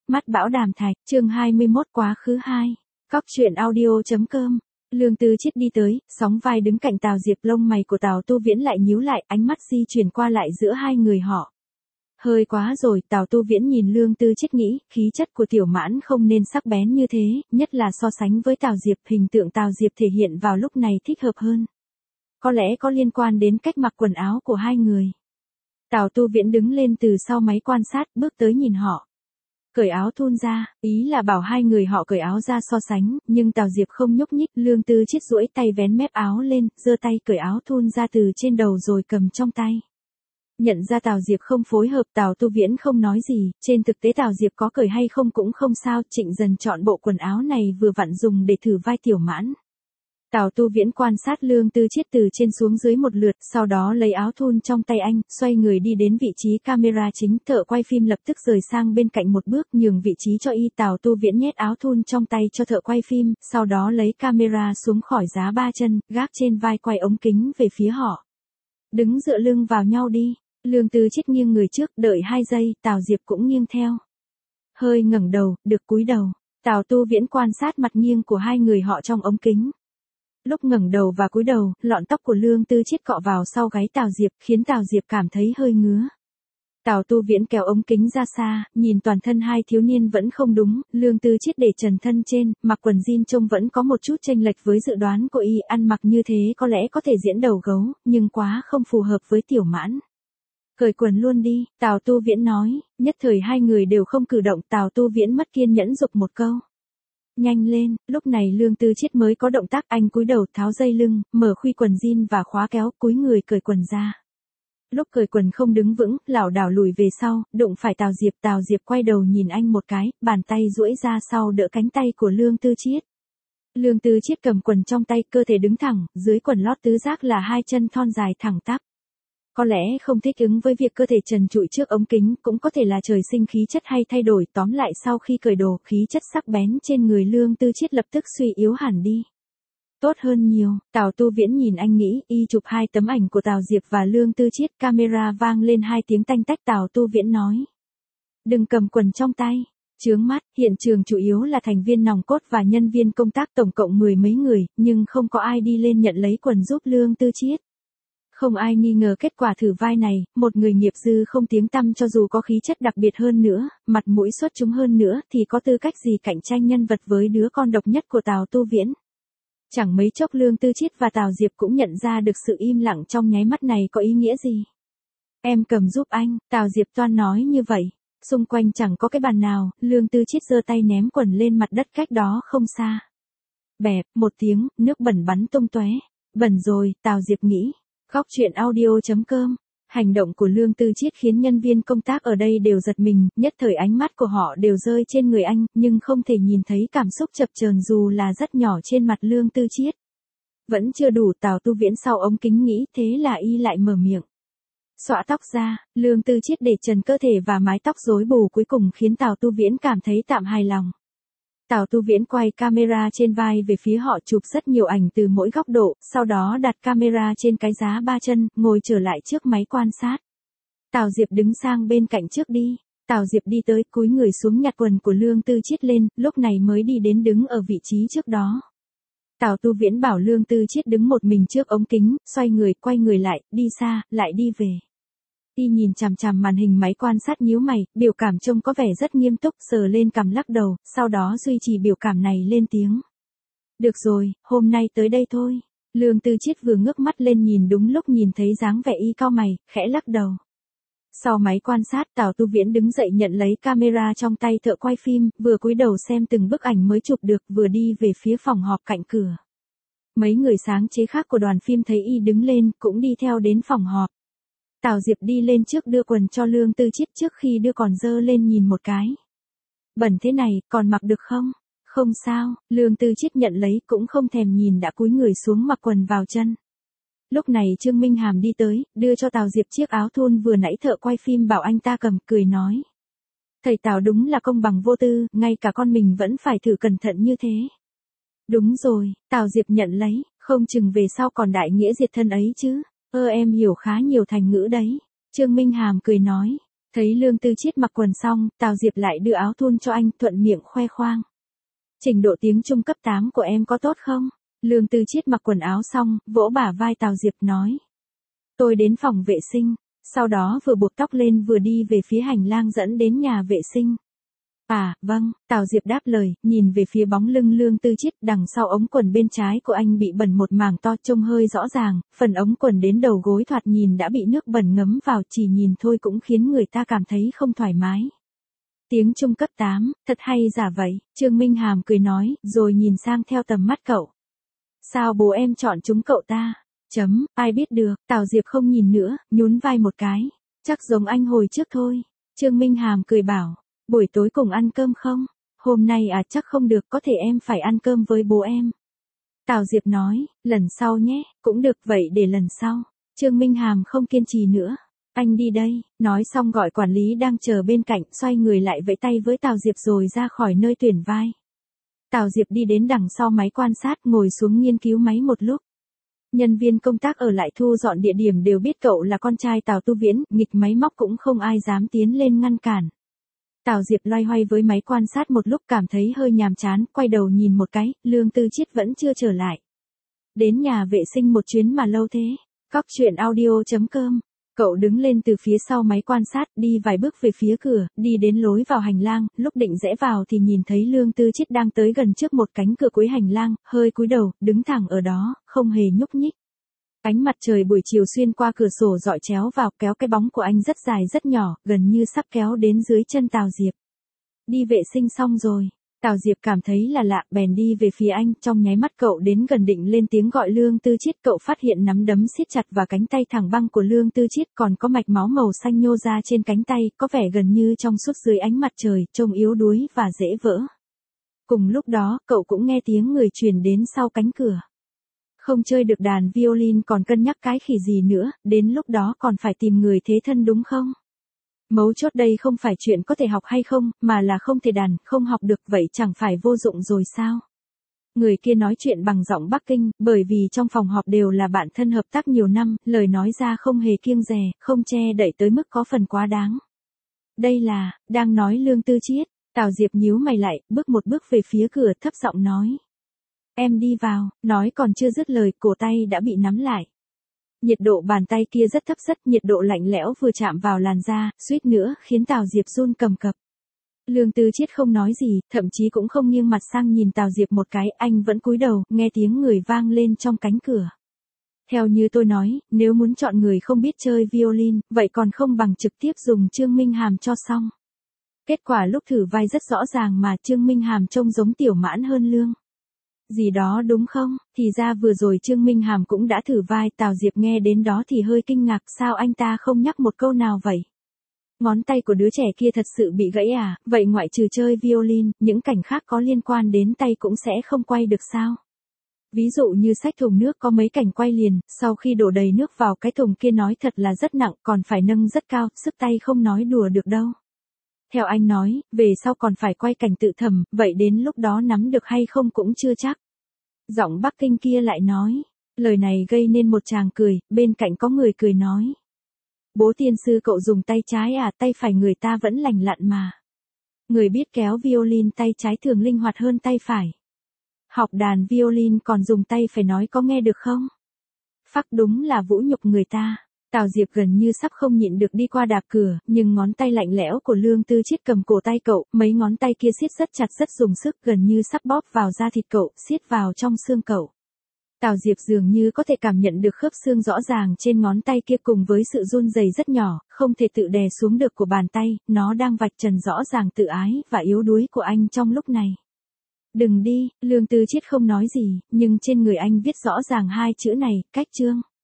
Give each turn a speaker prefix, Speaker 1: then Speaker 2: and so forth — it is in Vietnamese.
Speaker 1: Mắt bão đàm thạch, chương 21 quá khứ 2. Cóc truyện audio.com. Lương Tư Chiết đi tới, sóng vai đứng cạnh Tào Diệp, lông mày của Tào Tu Viễn lại nhíu lại, ánh mắt di chuyển qua lại giữa hai người họ. Hơi quá rồi, Tào Tu Viễn nhìn Lương Tư Chiết nghĩ, khí chất của Tiểu Mãn không nên sắc bén như thế, nhất là so sánh với Tào Diệp, hình tượng Tào Diệp thể hiện vào lúc này thích hợp hơn. Có lẽ có liên quan đến cách mặc quần áo của hai người. Tào Tu Viễn đứng lên từ sau máy quan sát, bước tới nhìn họ. Cởi áo thun ra, ý là bảo hai người họ cởi áo ra so sánh, nhưng Tào Diệp không nhúc nhích. Lương Tư Chiết duỗi tay vén mép áo lên, giơ tay cởi áo thun ra từ trên đầu rồi cầm trong tay. Nhận ra Tào Diệp không phối hợp, Tào Tu Viễn không nói gì, trên thực tế Tào Diệp có cởi hay không cũng không sao, Trịnh Dần chọn bộ quần áo này vừa vặn dùng để thử vai Tiểu Mãn. Tào Tu Viễn quan sát Lương Tư Chiết từ trên xuống dưới một lượt, sau đó lấy áo thun trong tay anh, xoay người đi đến vị trí camera chính, thợ quay phim lập tức rời sang bên cạnh một bước, nhường vị trí cho y. Tào Tu Viễn nhét áo thun trong tay cho thợ quay phim, sau đó lấy camera xuống khỏi giá 3 chân, gác trên vai, quay ống kính về phía họ. Đứng dựa lưng vào nhau đi. Lương Tư Chiết nghiêng người trước, đợi 2 giây, Tào Diệp cũng nghiêng theo. Hơi ngẩng đầu, được cúi đầu. Tào Tu Viễn quan sát mặt nghiêng của hai người họ trong ống kính. Lúc ngẩng đầu và cúi đầu, lọn tóc của Lương Tư Chiết cọ vào sau gáy Tào Diệp, khiến Tào Diệp cảm thấy hơi ngứa. Tào Tu Viễn kéo ống kính ra xa, nhìn toàn thân hai thiếu niên vẫn không đúng. Lương Tư Chiết để trần thân trên, mặc quần jean trông vẫn có một chút chênh lệch với dự đoán của y. Ăn mặc như thế có lẽ có thể diễn đầu gấu, nhưng quá không phù hợp với Tiểu Mãn. Cởi quần luôn đi, Tào Tu Viễn nói. Nhất thời hai người đều không cử động. Tào Tu Viễn mất kiên nhẫn giục một câu. Nhanh lên. Lúc này Lương Tư Chiết mới có động tác, anh cúi đầu tháo dây lưng, mở khuy quần jean và khóa kéo, cúi người cởi quần ra. Lúc cởi quần không đứng vững, lảo đảo lùi về sau, đụng phải Tào Diệp. Tào Diệp quay đầu nhìn anh một cái, bàn tay duỗi ra sau đỡ cánh tay của Lương Tư Chiết. Lương Tư Chiết cầm quần trong tay, cơ thể đứng thẳng, dưới quần lót tứ giác là hai chân thon dài thẳng tắp. Có lẽ không thích ứng với việc cơ thể trần trụi trước ống kính, cũng có thể là trời sinh khí chất hay thay đổi. Tóm lại sau khi cởi đồ, khí chất sắc bén trên người Lương Tư Chiết lập tức suy yếu hẳn đi. Tốt hơn nhiều. Tào Tu Viễn nhìn anh nghĩ, y chụp 2 tấm ảnh của Tào Diệp và Lương Tư Chiết. Camera vang lên 2 tiếng tanh tách. Tào Tu Viễn nói. Đừng cầm quần trong tay. Chướng mắt. Hiện trường chủ yếu là thành viên nòng cốt và nhân viên công tác, tổng cộng 10 mấy người, nhưng không có ai đi lên nhận lấy quần giúp Lương Tư Chiết. Không ai nghi ngờ kết quả thử vai này, một người nghiệp dư không tiếng tăm cho dù có khí chất đặc biệt hơn nữa, mặt mũi xuất chúng hơn nữa thì có tư cách gì cạnh tranh nhân vật với đứa con độc nhất của Tào Tu Viễn. Chẳng mấy chốc Lương Tư Chiết và Tào Diệp cũng nhận ra được sự im lặng trong nháy mắt này có ý nghĩa gì. Em cầm giúp anh, Tào Diệp toan nói như vậy. Xung quanh chẳng có cái bàn nào, Lương Tư Chiết giơ tay ném quần lên mặt đất cách đó không xa. Bẹp, một tiếng, nước bẩn bắn tung tóe. Bẩn rồi, Tào Diệp nghĩ. Cóc truyện audio.com. Hành động của Lương Tư Chiết khiến nhân viên công tác ở đây đều giật mình, nhất thời ánh mắt của họ đều rơi trên người anh, nhưng không thể nhìn thấy cảm xúc chập chờn dù là rất nhỏ trên mặt Lương Tư Chiết. Vẫn chưa đủ, Tào Tu Viễn sau ống kính nghĩ, thế là y lại mở miệng. Xõa tóc ra. Lương Tư Chiết để trần cơ thể và mái tóc rối bù cuối cùng khiến Tào Tu Viễn cảm thấy tạm hài lòng. Tào Tu Viễn quay camera trên vai về phía họ, chụp rất nhiều ảnh từ mỗi góc độ, sau đó đặt camera trên cái giá 3 chân, ngồi trở lại trước máy quan sát. Tào Diệp đứng sang bên cạnh trước đi. Tào Diệp đi tới, cúi người xuống nhặt quần của Lương Tư Chiết lên, lúc này mới đi đến đứng ở vị trí trước đó. Tào Tu Viễn bảo Lương Tư Chiết đứng một mình trước ống kính, xoay người, quay người lại, đi xa, lại đi về. Y nhìn chằm chằm màn hình máy quan sát nhíu mày, biểu cảm trông có vẻ rất nghiêm túc, sờ lên cằm lắc đầu, sau đó duy trì biểu cảm này lên tiếng. Được rồi, hôm nay tới đây thôi. Lương Tư Chiết vừa ngước mắt lên nhìn đúng lúc nhìn thấy dáng vẻ y cau mày, khẽ lắc đầu. Sau máy quan sát, Tào Tu Viễn đứng dậy nhận lấy camera trong tay thợ quay phim, vừa cúi đầu xem từng bức ảnh mới chụp được, vừa đi về phía phòng họp cạnh cửa. Mấy người sáng chế khác của đoàn phim thấy y đứng lên, cũng đi theo đến phòng họp. Tào Diệp đi lên trước đưa quần cho Lương Tư Chiết, trước khi đưa còn dơ lên nhìn một cái. Bẩn thế này, còn mặc được không? Không sao, Lương Tư Chiết nhận lấy, cũng không thèm nhìn đã cúi người xuống mặc quần vào chân. Lúc này Trương Minh Hàm đi tới, đưa cho Tào Diệp chiếc áo thun vừa nãy thợ quay phim bảo anh ta cầm, cười nói. Thầy Tào đúng là công bằng vô tư, ngay cả con mình vẫn phải thử cẩn thận như thế. Đúng rồi, Tào Diệp nhận lấy, không chừng về sau còn đại nghĩa diệt thân ấy chứ. Em hiểu khá nhiều thành ngữ đấy. Trương Minh Hàm cười nói. Thấy Lương Tư Chiết mặc quần xong, Tào Diệp lại đưa áo thun cho anh, thuận miệng khoe khoang. Trình độ tiếng Trung cấp 8 của em có tốt không? Lương Tư Chiết mặc quần áo xong, vỗ bả vai Tào Diệp nói. Tôi đến phòng vệ sinh, sau đó vừa buộc tóc lên vừa đi về phía hành lang dẫn đến nhà vệ sinh. À, vâng, Tào Diệp đáp lời, nhìn về phía bóng lưng Lương Tư Chiết, đằng sau ống quần bên trái của anh bị bẩn một mảng to trông hơi rõ ràng, phần ống quần đến đầu gối thoạt nhìn đã bị nước bẩn ngấm vào, chỉ nhìn thôi cũng khiến người ta cảm thấy không thoải mái. Tiếng Trung cấp 8, thật hay giả vậy, Trương Minh Hàm cười nói, rồi nhìn sang theo tầm mắt cậu. Sao bố em chọn chúng cậu ta? Ai biết được, Tào Diệp không nhìn nữa, nhún vai một cái. Chắc giống anh hồi trước thôi. Trương Minh Hàm cười bảo, buổi tối cùng ăn cơm không? Hôm nay à chắc không được, có thể em phải ăn cơm với bố em. Tào Diệp nói, lần sau nhé, cũng được vậy để lần sau. Trương Minh Hàm không kiên trì nữa. Anh đi đây, nói xong gọi quản lý đang chờ bên cạnh, xoay người lại vẫy tay với Tào Diệp rồi ra khỏi nơi tuyển vai. Tào Diệp đi đến đằng sau máy quan sát, ngồi xuống nghiên cứu máy một lúc. Nhân viên công tác ở lại thu dọn địa điểm đều biết cậu là con trai Tào Tu Viễn, nghịch máy móc cũng không ai dám tiến lên ngăn cản. Tào Diệp loay hoay với máy quan sát một lúc cảm thấy hơi nhàm chán, quay đầu nhìn một cái, Lương Tư Chiết vẫn chưa trở lại. Đến nhà vệ sinh một chuyến mà lâu thế. Cóc truyện audio.com. Cậu đứng lên từ phía sau máy quan sát, đi vài bước về phía cửa, đi đến lối vào hành lang, lúc định rẽ vào thì nhìn thấy Lương Tư Chiết đang tới gần trước một cánh cửa cuối hành lang, hơi cúi đầu, đứng thẳng ở đó, không hề nhúc nhích. Ánh mặt trời buổi chiều xuyên qua cửa sổ rọi chéo vào, kéo cái bóng của anh rất dài rất nhỏ, gần như sắp kéo đến dưới chân Tào Diệp. Đi vệ sinh xong rồi. Tào Diệp cảm thấy là lạ, bèn đi về phía anh, trong nháy mắt cậu đến gần định lên tiếng gọi Lương Tư Chiết, cậu phát hiện nắm đấm siết chặt và cánh tay thẳng băng của Lương Tư Chiết còn có mạch máu màu xanh nhô ra trên cánh tay, có vẻ gần như trong suốt dưới ánh mặt trời, trông yếu đuối và dễ vỡ. Cùng lúc đó, cậu cũng nghe tiếng người truyền đến sau cánh cửa. Không chơi được đàn violin còn cân nhắc cái khỉ gì nữa, đến lúc đó còn phải tìm người thế thân đúng không? Mấu chốt đây không phải chuyện có thể học hay không, mà là không thể đàn, không học được vậy chẳng phải vô dụng rồi sao? Người kia nói chuyện bằng giọng Bắc Kinh, bởi vì trong phòng họp đều là bạn thân hợp tác nhiều năm, lời nói ra không hề kiêng dè, không che đậy tới mức có phần quá đáng. Đây là, đang nói Lương Tư Chiết. Tào Diệp nhíu mày lại, bước một bước về phía cửa, thấp giọng nói. Em đi vào, nói còn chưa dứt lời, cổ tay đã bị nắm lại. Nhiệt độ bàn tay kia rất thấp, rất nhiệt độ lạnh lẽo vừa chạm vào làn da, suýt nữa khiến Tào Diệp run cầm cập. Lương Tư Chiết không nói gì, thậm chí cũng không nghiêng mặt sang nhìn Tào Diệp một cái, anh vẫn cúi đầu, nghe tiếng người vang lên trong cánh cửa. Theo như tôi nói, nếu muốn chọn người không biết chơi violin, vậy còn không bằng trực tiếp dùng Trương Minh Hàm cho xong. Kết quả lúc thử vai rất rõ ràng mà Trương Minh Hàm trông giống Tiểu Mãn hơn Lương. Gì đó đúng không? Thì ra vừa rồi Trương Minh Hàm cũng đã thử vai, Tào Diệp nghe đến đó thì hơi kinh ngạc, sao anh ta không nhắc một câu nào vậy? Ngón tay của đứa trẻ kia thật sự bị gãy à, vậy ngoại trừ chơi violin, những cảnh khác có liên quan đến tay cũng sẽ không quay được sao? Ví dụ như xách thùng nước có mấy cảnh quay liền, sau khi đổ đầy nước vào cái thùng kia nói thật là rất nặng, còn phải nâng rất cao, sức tay không nói đùa được đâu. Theo anh nói, về sau còn phải quay cảnh tự thầm, vậy đến lúc đó nắm được hay không cũng chưa chắc. Giọng Bắc Kinh kia lại nói, lời này gây nên một tràng cười, bên cạnh có người cười nói. Bố tiên sư cậu dùng tay trái à, tay phải người ta vẫn lành lặn mà. Người biết kéo violin tay trái thường linh hoạt hơn tay phải. Học đàn violin còn dùng tay phải nói có nghe được không? Phắc đúng là vũ nhục người ta. Tào Diệp gần như sắp không nhịn được đi qua đạp cửa, nhưng ngón tay lạnh lẽo của Lương Tư Chiết cầm cổ tay cậu, mấy ngón tay kia siết rất chặt rất dùng sức, gần như sắp bóp vào da thịt cậu, siết vào trong xương cậu. Tào Diệp dường như có thể cảm nhận được khớp xương rõ ràng trên ngón tay kia cùng với sự run rẩy rất nhỏ, không thể tự đè xuống được của bàn tay, nó đang vạch trần rõ ràng tự ái và yếu đuối của anh trong lúc này. Đừng đi, Lương Tư Chiết không nói gì, nhưng trên người anh viết rõ ràng hai chữ này, cách Trương.